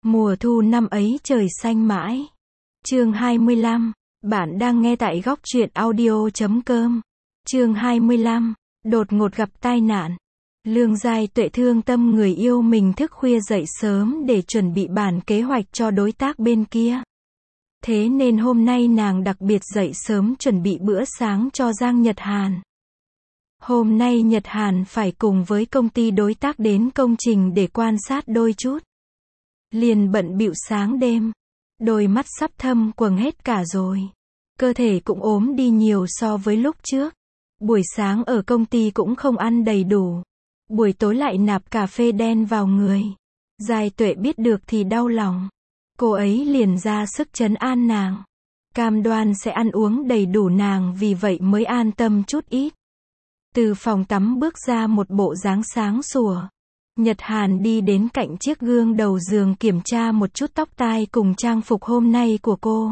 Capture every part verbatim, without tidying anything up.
Mùa thu năm ấy trời xanh mãi. Chương hai mươi lăm. Bạn đang nghe tại góc truyện audio chấm com. Chương hai mươi lăm. Đột ngột gặp tai nạn. Lương Giai Tuệ thương tâm người yêu mình thức khuya dậy sớm để chuẩn bị bản kế hoạch cho đối tác bên kia. Thế nên hôm nay nàng đặc biệt dậy sớm chuẩn bị bữa sáng cho Giang Nhật Hàn. Hôm nay Nhật Hàn phải cùng với công ty đối tác đến công trình để quan sát đôi chút. Liền bận bịu sáng đêm. Đôi mắt sắp thâm quầng hết cả rồi. Cơ thể cũng ốm đi nhiều so với lúc trước. Buổi sáng ở công ty cũng không ăn đầy đủ. Buổi tối lại nạp cà phê đen vào người. Giai Tuệ biết được thì đau lòng. Cô ấy liền ra sức trấn an nàng. Cam đoan sẽ ăn uống đầy đủ, nàng vì vậy mới an tâm chút ít. Từ phòng tắm bước ra một bộ dáng sáng sủa. Nhật Hàn đi đến cạnh chiếc gương đầu giường kiểm tra một chút tóc tai cùng trang phục hôm nay của cô.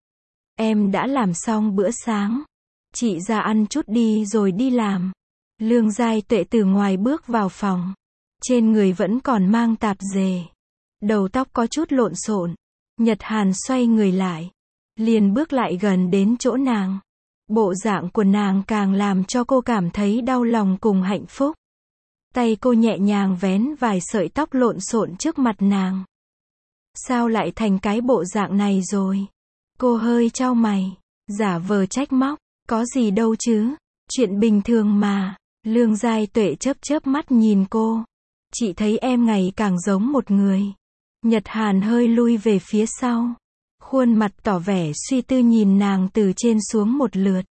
Em đã làm xong bữa sáng. Chị ra ăn chút đi rồi đi làm. Lương Giai Tuệ từ ngoài bước vào phòng. Trên người vẫn còn mang tạp dề. Đầu tóc có chút lộn xộn. Nhật Hàn xoay người lại. Liền bước lại gần đến chỗ nàng. Bộ dạng của nàng càng làm cho cô cảm thấy đau lòng cùng hạnh phúc. Tay cô nhẹ nhàng vén vài sợi tóc lộn xộn trước mặt nàng. Sao lại thành cái bộ dạng này rồi? Cô hơi chau mày, giả vờ trách móc. Có gì đâu chứ, chuyện bình thường mà. Lương Giai Tuệ chớp chớp mắt nhìn cô. Chị thấy em ngày càng giống một người. Nhật Hàn hơi lui về phía sau. Khuôn mặt tỏ vẻ suy tư nhìn nàng từ trên xuống một lượt.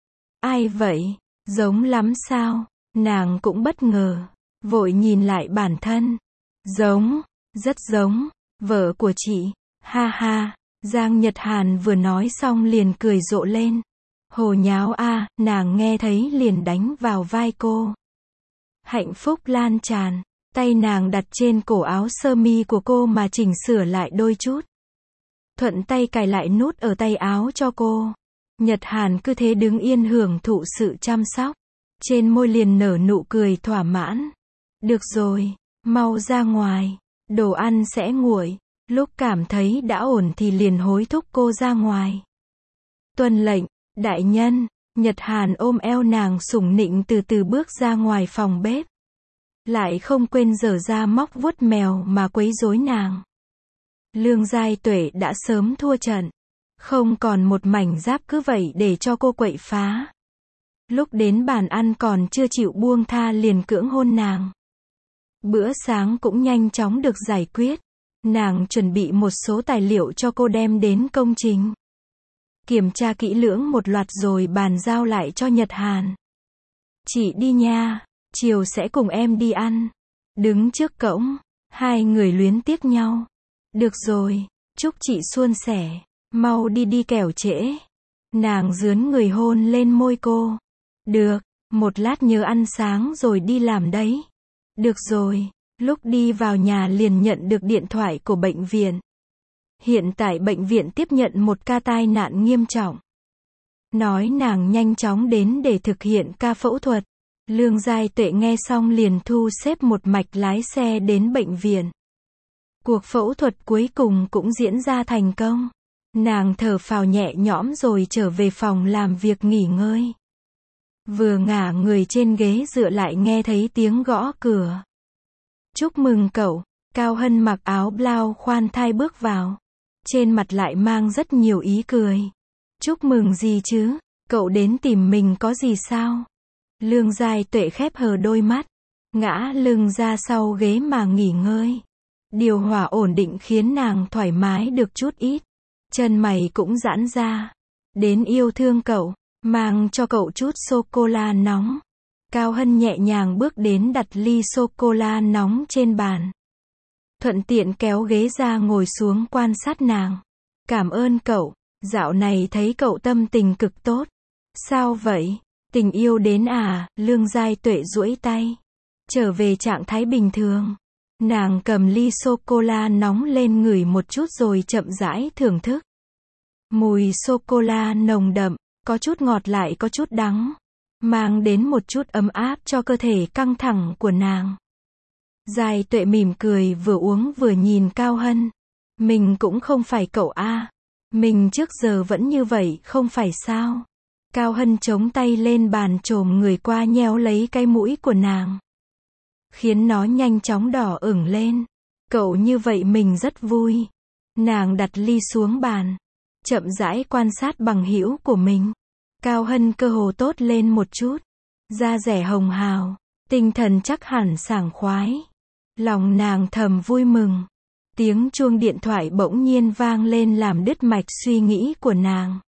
Ai vậy? Giống lắm sao? Nàng cũng bất ngờ. Vội nhìn lại bản thân. Giống, rất giống. Vợ của chị. Ha ha. Giang Nhật Hàn vừa nói xong liền cười rộ lên. Hồ nháo a, nàng nghe thấy liền đánh vào vai cô. Hạnh phúc lan tràn. Tay nàng đặt trên cổ áo sơ mi của cô mà chỉnh sửa lại đôi chút. Thuận tay cài lại nút ở tay áo cho cô. Nhật Hàn cứ thế đứng yên hưởng thụ sự chăm sóc. Trên môi liền nở nụ cười thỏa mãn. Được rồi, mau ra ngoài. Đồ ăn sẽ nguội. Lúc cảm thấy đã ổn thì liền hối thúc cô ra ngoài. Tuân lệnh, đại nhân. Nhật Hàn ôm eo nàng sủng nịnh từ từ bước ra ngoài phòng bếp. Lại không quên giở ra móc vuốt mèo mà quấy rối nàng. Lương Giai Tuệ đã sớm thua trận. Không còn một mảnh giáp cứ vậy để cho cô quậy phá. Lúc đến bàn ăn còn chưa chịu buông tha liền cưỡng hôn nàng. Bữa sáng cũng nhanh chóng được giải quyết. Nàng chuẩn bị một số tài liệu cho cô đem đến công trình. Kiểm tra kỹ lưỡng một loạt rồi bàn giao lại cho Nhật Hàn. Chị đi nha, chiều sẽ cùng em đi ăn. Đứng trước cổng, hai người luyến tiếc nhau. Được rồi, chúc chị suôn sẻ, mau đi đi kẻo trễ. Nàng dướn người hôn lên môi cô. Được, một lát nhớ ăn sáng rồi đi làm đấy. Được rồi, lúc đi vào nhà liền nhận được điện thoại của bệnh viện. Hiện tại bệnh viện tiếp nhận một ca tai nạn nghiêm trọng. Nói nàng nhanh chóng đến để thực hiện ca phẫu thuật. Lương Giai Tuệ nghe xong liền thu xếp một mạch lái xe đến bệnh viện. Cuộc phẫu thuật cuối cùng cũng diễn ra thành công. Nàng thở phào nhẹ nhõm rồi trở về phòng làm việc nghỉ ngơi. Vừa ngả người trên ghế dựa lại nghe thấy tiếng gõ cửa. Chúc mừng cậu. Cao Hân mặc áo blau khoan thai bước vào. Trên mặt lại mang rất nhiều ý cười. Chúc mừng gì chứ? Cậu đến tìm mình có gì sao? Lương Giai Tuệ khép hờ đôi mắt. Ngã lưng ra sau ghế mà nghỉ ngơi. Điều hòa ổn định khiến nàng thoải mái được chút ít. Chân mày cũng giãn ra. Đến yêu thương cậu. Mang cho cậu chút sô-cô-la nóng. Cao Hân nhẹ nhàng bước đến đặt ly sô-cô-la nóng trên bàn. Thuận tiện kéo ghế ra ngồi xuống quan sát nàng. Cảm ơn cậu. Dạo này thấy cậu tâm tình cực tốt. Sao vậy? Tình yêu đến à? Lương Giai Tuệ duỗi tay. Trở về trạng thái bình thường. Nàng cầm ly sô-cô-la nóng lên ngửi một chút rồi chậm rãi thưởng thức. Mùi sô-cô-la nồng đậm, có chút ngọt lại có chút đắng. Mang đến một chút ấm áp cho cơ thể căng thẳng của nàng. Giai Tuệ mỉm cười vừa uống vừa nhìn Cao Hân. Mình cũng không phải cậu a. Mình trước giờ vẫn như vậy, không phải sao? Cao Hân chống tay lên bàn chồm người qua nhéo lấy cái mũi của nàng, khiến nó nhanh chóng đỏ ửng lên. Cậu như vậy mình rất vui. Nàng đặt ly xuống bàn, chậm rãi quan sát bằng hữu của mình. Cao Hân cơ hồ tốt lên một chút, da dẻ hồng hào, tinh thần chắc hẳn sảng khoái. Lòng nàng thầm vui mừng. Tiếng chuông điện thoại bỗng nhiên vang lên làm đứt mạch suy nghĩ của nàng.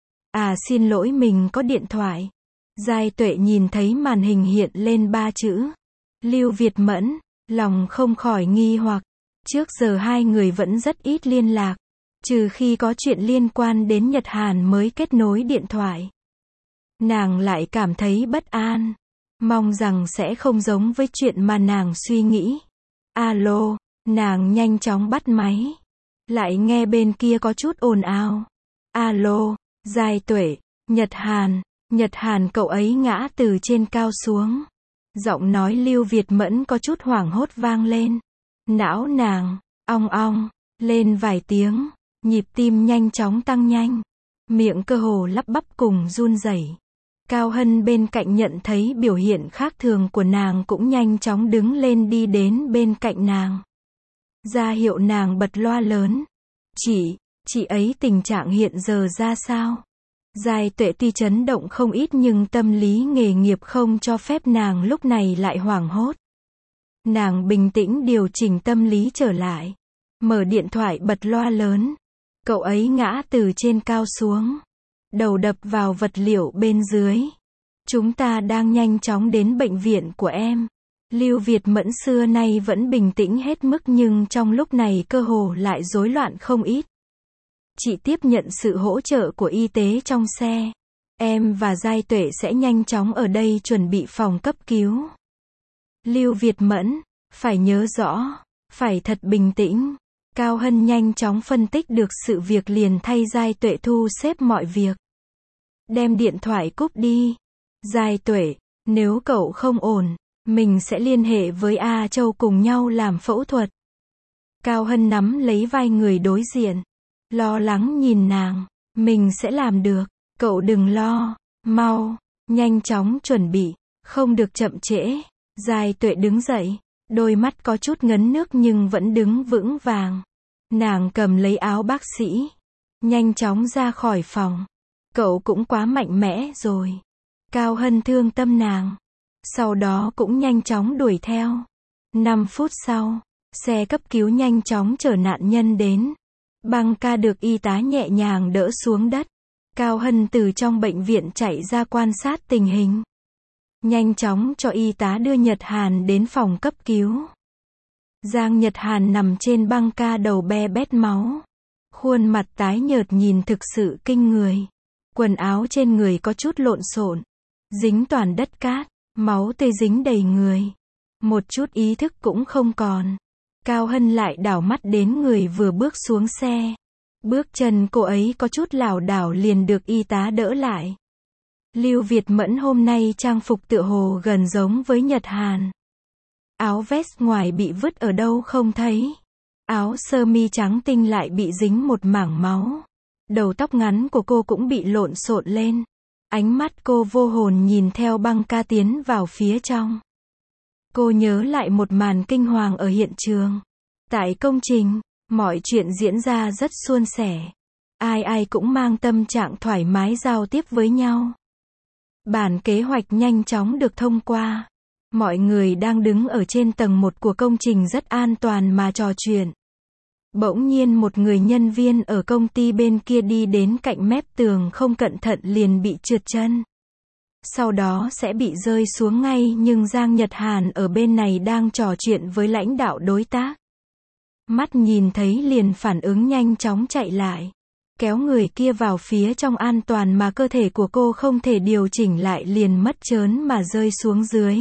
À xin lỗi, mình có điện thoại. Giai Tuệ nhìn thấy màn hình hiện lên ba chữ Lưu Việt Mẫn, lòng không khỏi nghi hoặc. Trước giờ hai người vẫn rất ít liên lạc, trừ khi có chuyện liên quan đến Nhật Hàn mới kết nối điện thoại. Nàng lại cảm thấy bất an, mong rằng sẽ không giống với chuyện mà nàng suy nghĩ. Alo, nàng nhanh chóng bắt máy, lại nghe bên kia có chút ồn ào. Alo, Giai Tuệ, Nhật Hàn, Nhật Hàn, cậu ấy ngã từ trên cao xuống. Giọng nói Lưu Việt Mẫn có chút hoảng hốt vang lên. Não nàng, ong ong, lên vài tiếng, nhịp tim nhanh chóng tăng nhanh. Miệng cơ hồ lắp bắp cùng run rẩy. Cao Hân bên cạnh nhận thấy biểu hiện khác thường của nàng cũng nhanh chóng đứng lên đi đến bên cạnh nàng, ra hiệu nàng bật loa lớn. Chị, chị ấy tình trạng hiện giờ ra sao? Giai Tuệ tuy chấn động không ít nhưng tâm lý nghề nghiệp không cho phép nàng lúc này lại hoảng hốt. Nàng bình tĩnh điều chỉnh tâm lý trở lại, mở điện thoại bật loa lớn. Cậu ấy ngã từ trên cao xuống, đầu đập vào vật liệu bên dưới. Chúng ta đang nhanh chóng đến bệnh viện của em. Lưu Việt Mẫn xưa nay vẫn bình tĩnh hết mức nhưng trong lúc này cơ hồ lại rối loạn không ít. Chị tiếp nhận sự hỗ trợ của y tế trong xe. Em và Giai Tuệ sẽ nhanh chóng ở đây chuẩn bị phòng cấp cứu. Lưu Việt Mẫn, phải nhớ rõ, phải thật bình tĩnh. Cao Hân nhanh chóng phân tích được sự việc liền thay Giai Tuệ thu xếp mọi việc. Đem điện thoại cúp đi. Giai Tuệ, nếu cậu không ổn, mình sẽ liên hệ với A Châu cùng nhau làm phẫu thuật. Cao Hân nắm lấy vai người đối diện, lo lắng nhìn nàng. Mình sẽ làm được, cậu đừng lo, mau, nhanh chóng chuẩn bị, không được chậm trễ. Giai Tuệ đứng dậy, đôi mắt có chút ngấn nước nhưng vẫn đứng vững vàng. Nàng cầm lấy áo bác sĩ, nhanh chóng ra khỏi phòng. Cậu cũng quá mạnh mẽ rồi. Cao Hân thương tâm nàng, sau đó cũng nhanh chóng đuổi theo. năm phút sau, xe cấp cứu nhanh chóng chở nạn nhân đến. Băng ca được y tá nhẹ nhàng đỡ xuống đất. Cao Hân từ trong bệnh viện chạy ra quan sát tình hình, nhanh chóng cho y tá đưa Nhật Hàn đến phòng cấp cứu. Giang Nhật Hàn nằm trên băng ca, đầu be bét máu, khuôn mặt tái nhợt nhìn thực sự kinh người. Quần áo trên người có chút lộn xộn, dính toàn đất cát, máu tươi dính đầy người, một chút ý thức cũng không còn. Cao Hân lại đảo mắt đến người vừa bước xuống xe. Bước chân cô ấy có chút lảo đảo liền được y tá đỡ lại. Lưu Việt Mẫn hôm nay trang phục tựa hồ gần giống với Nhật Hàn. Áo vest ngoài bị vứt ở đâu không thấy. Áo sơ mi trắng tinh lại bị dính một mảng máu. Đầu tóc ngắn của cô cũng bị lộn xộn lên. Ánh mắt cô vô hồn nhìn theo băng ca tiến vào phía trong. Cô nhớ lại một màn kinh hoàng ở hiện trường. Tại công trình, mọi chuyện diễn ra rất suôn sẻ. Ai ai cũng mang tâm trạng thoải mái giao tiếp với nhau. Bản kế hoạch nhanh chóng được thông qua. Mọi người đang đứng ở trên tầng một của công trình rất an toàn mà trò chuyện. Bỗng nhiên một người nhân viên ở công ty bên kia đi đến cạnh mép tường, không cẩn thận liền bị trượt chân. Sau đó sẽ bị rơi xuống ngay, nhưng Giang Nhật Hàn ở bên này đang trò chuyện với lãnh đạo đối tác. Mắt nhìn thấy liền phản ứng nhanh chóng chạy lại, kéo người kia vào phía trong an toàn mà cơ thể của cô không thể điều chỉnh lại liền mất trớn mà rơi xuống dưới.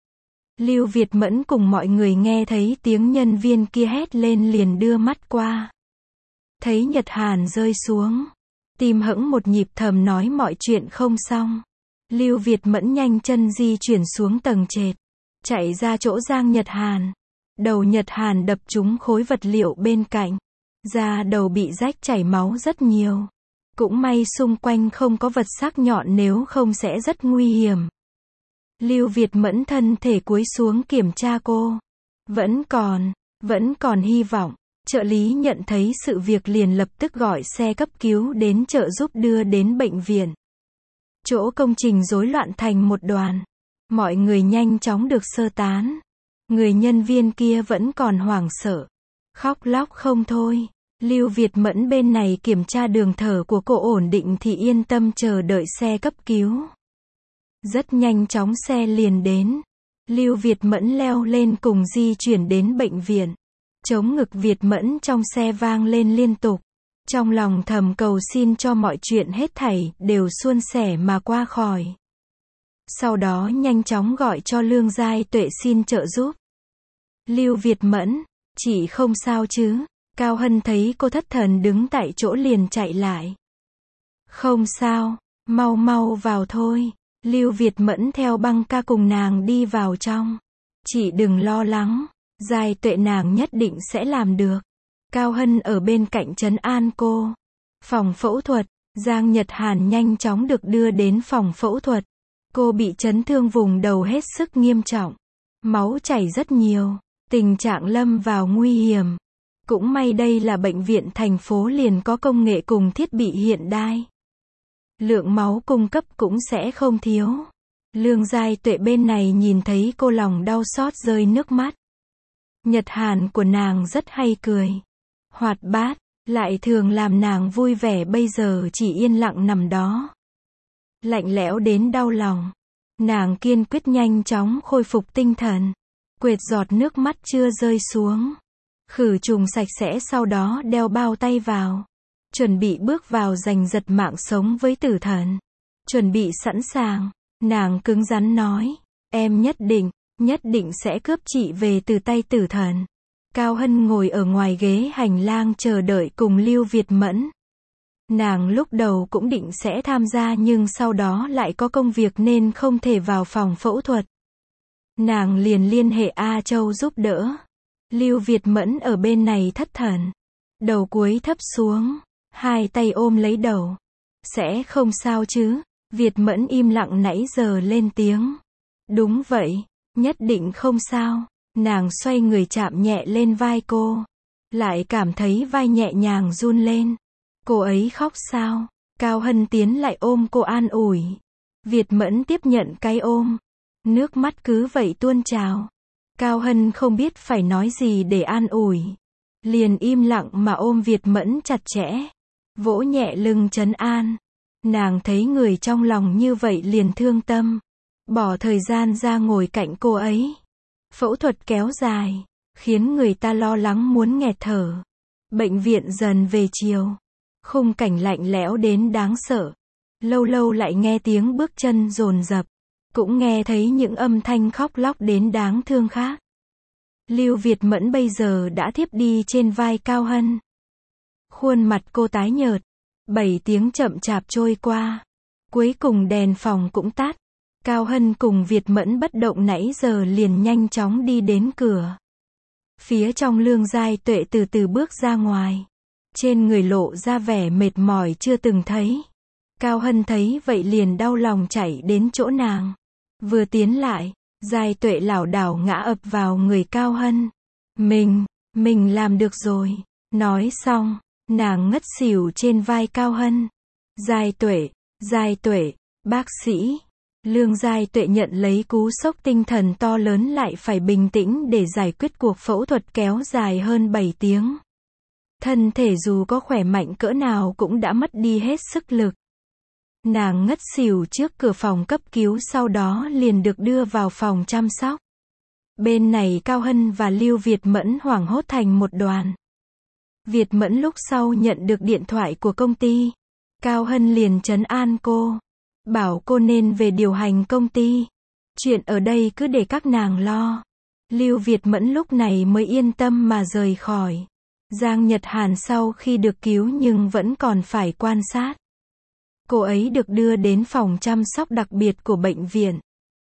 Lưu Việt Mẫn cùng mọi người nghe thấy tiếng nhân viên kia hét lên liền đưa mắt qua. Thấy Nhật Hàn rơi xuống, tim hững một nhịp, thầm nói mọi chuyện không xong. Lưu Việt Mẫn nhanh chân di chuyển xuống tầng trệt, chạy ra chỗ Giang Nhật Hàn. Đầu Nhật Hàn đập trúng khối vật liệu bên cạnh. Da đầu bị rách chảy máu rất nhiều. Cũng may xung quanh không có vật sắc nhọn, nếu không sẽ rất nguy hiểm. Lưu Việt Mẫn thân thể cúi xuống kiểm tra cô. Vẫn còn, vẫn còn hy vọng. Trợ lý nhận thấy sự việc liền lập tức gọi xe cấp cứu đến trợ giúp đưa đến bệnh viện. Chỗ công trình rối loạn thành một đoàn. Mọi người nhanh chóng được sơ tán. Người nhân viên kia vẫn còn hoảng sợ, khóc lóc không thôi. Lưu Việt Mẫn bên này kiểm tra đường thở của cô ổn định thì yên tâm chờ đợi xe cấp cứu. Rất nhanh chóng xe liền đến. Lưu Việt Mẫn leo lên cùng di chuyển đến bệnh viện. Trống ngực Việt Mẫn trong xe vang lên liên tục. Trong lòng thầm cầu xin cho mọi chuyện hết thảy đều suôn sẻ mà qua khỏi. Sau đó nhanh chóng gọi cho Lương Giai Tuệ xin trợ giúp. Lưu Việt Mẫn, chị không sao chứ? Cao Hân thấy cô thất thần đứng tại chỗ liền chạy lại. Không sao, mau mau vào thôi. Lưu Việt Mẫn theo băng ca cùng nàng đi vào trong. Chị đừng lo lắng, Giai Tuệ nàng nhất định sẽ làm được. Cao Hân ở bên cạnh trấn an cô. Phòng phẫu thuật, Giang Nhật Hàn nhanh chóng được đưa đến phòng phẫu thuật. Cô bị chấn thương vùng đầu hết sức nghiêm trọng. Máu chảy rất nhiều, tình trạng lâm vào nguy hiểm. Cũng may đây là bệnh viện thành phố liền có công nghệ cùng thiết bị hiện đại. Lượng máu cung cấp cũng sẽ không thiếu. Lương Giai Tuệ bên này nhìn thấy cô lòng đau xót rơi nước mắt. Nhật Hàn của nàng rất hay cười, hoạt bát, lại thường làm nàng vui vẻ, bây giờ chỉ yên lặng nằm đó. Lạnh lẽo đến đau lòng. Nàng kiên quyết nhanh chóng khôi phục tinh thần. Quệt giọt nước mắt chưa rơi xuống. Khử trùng sạch sẽ, sau đó đeo bao tay vào. Chuẩn bị bước vào giành giật mạng sống với tử thần. Chuẩn bị sẵn sàng. Nàng cứng rắn nói. Em nhất định, nhất định sẽ cướp chị về từ tay tử thần. Cao Hân ngồi ở ngoài ghế hành lang chờ đợi cùng Lưu Việt Mẫn. Nàng lúc đầu cũng định sẽ tham gia nhưng sau đó lại có công việc nên không thể vào phòng phẫu thuật. Nàng liền liên hệ A Châu giúp đỡ. Lưu Việt Mẫn ở bên này thất thần. Đầu cúi thấp xuống. Hai tay ôm lấy đầu. Sẽ không sao chứ? Việt Mẫn im lặng nãy giờ lên tiếng. Đúng vậy, nhất định không sao. Nàng xoay người chạm nhẹ lên vai cô. Lại cảm thấy vai nhẹ nhàng run lên. Cô ấy khóc sao? Cao Hân tiến lại ôm cô an ủi. Việt Mẫn tiếp nhận cái ôm. Nước mắt cứ vậy tuôn trào. Cao Hân không biết phải nói gì để an ủi. Liền im lặng mà ôm Việt Mẫn chặt chẽ. Vỗ nhẹ lưng trấn an. Nàng thấy người trong lòng như vậy liền thương tâm. Bỏ thời gian ra ngồi cạnh cô ấy. Phẫu thuật kéo dài, khiến người ta lo lắng muốn nghẹt thở. Bệnh viện dần về chiều. Khung cảnh lạnh lẽo đến đáng sợ. Lâu lâu lại nghe tiếng bước chân dồn dập. Cũng nghe thấy những âm thanh khóc lóc đến đáng thương khác. Lưu Việt Mẫn bây giờ đã thiếp đi trên vai Cao Hân. Khuôn mặt cô tái nhợt. Bảy tiếng chậm chạp trôi qua. Cuối cùng đèn phòng cũng tắt. Cao Hân cùng Việt Mẫn bất động nãy giờ liền nhanh chóng đi đến cửa. Phía trong Lương Giai Tuệ từ từ bước ra ngoài. Trên người lộ ra vẻ mệt mỏi chưa từng thấy. Cao Hân thấy vậy liền đau lòng chạy đến chỗ nàng. Vừa tiến lại, Giai Tuệ lảo đảo ngã ập vào người Cao Hân. Mình, mình làm được rồi. Nói xong, nàng ngất xỉu trên vai Cao Hân. Giai Tuệ, Giai Tuệ, bác sĩ. Lương Giai Tuệ nhận lấy cú sốc tinh thần to lớn lại phải bình tĩnh để giải quyết cuộc phẫu thuật kéo dài hơn bảy tiếng. Thân thể dù có khỏe mạnh cỡ nào cũng đã mất đi hết sức lực. Nàng ngất xỉu trước cửa phòng cấp cứu, sau đó liền được đưa vào phòng chăm sóc. Bên này Cao Hân và Lưu Việt Mẫn hoảng hốt thành một đoàn. Việt Mẫn lúc sau nhận được điện thoại của công ty. Cao Hân liền trấn an cô. Bảo cô nên về điều hành công ty. Chuyện ở đây cứ để các nàng lo. Lưu Việt Mẫn lúc này mới yên tâm mà rời khỏi. Giang Nhật Hàn sau khi được cứu nhưng vẫn còn phải quan sát. Cô ấy được đưa đến phòng chăm sóc đặc biệt của bệnh viện.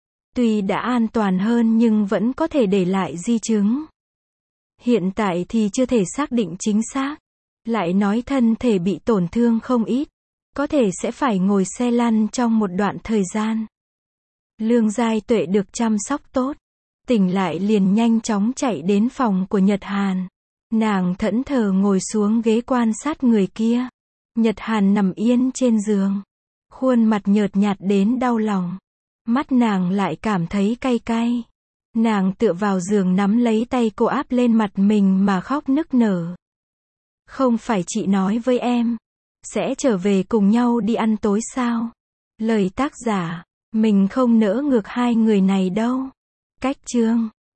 Tuy đã an toàn hơn nhưng vẫn có thể để lại di chứng. Hiện tại thì chưa thể xác định chính xác. Lại nói thân thể bị tổn thương không ít, có thể sẽ phải ngồi xe lăn trong một đoạn thời gian. Lương Giai Tuệ được chăm sóc tốt, tỉnh lại liền nhanh chóng chạy đến phòng của Nhật Hàn. Nàng thẫn thờ ngồi xuống ghế quan sát người kia. Nhật Hàn nằm yên trên giường, khuôn mặt nhợt nhạt đến đau lòng. Mắt nàng lại cảm thấy cay cay. Nàng tựa vào giường nắm lấy tay cô áp lên mặt mình mà khóc nức nở. Không phải chị nói với em, sẽ trở về cùng nhau đi ăn tối sao? Lời tác giả, mình không nỡ ngược hai người này đâu. Cách chương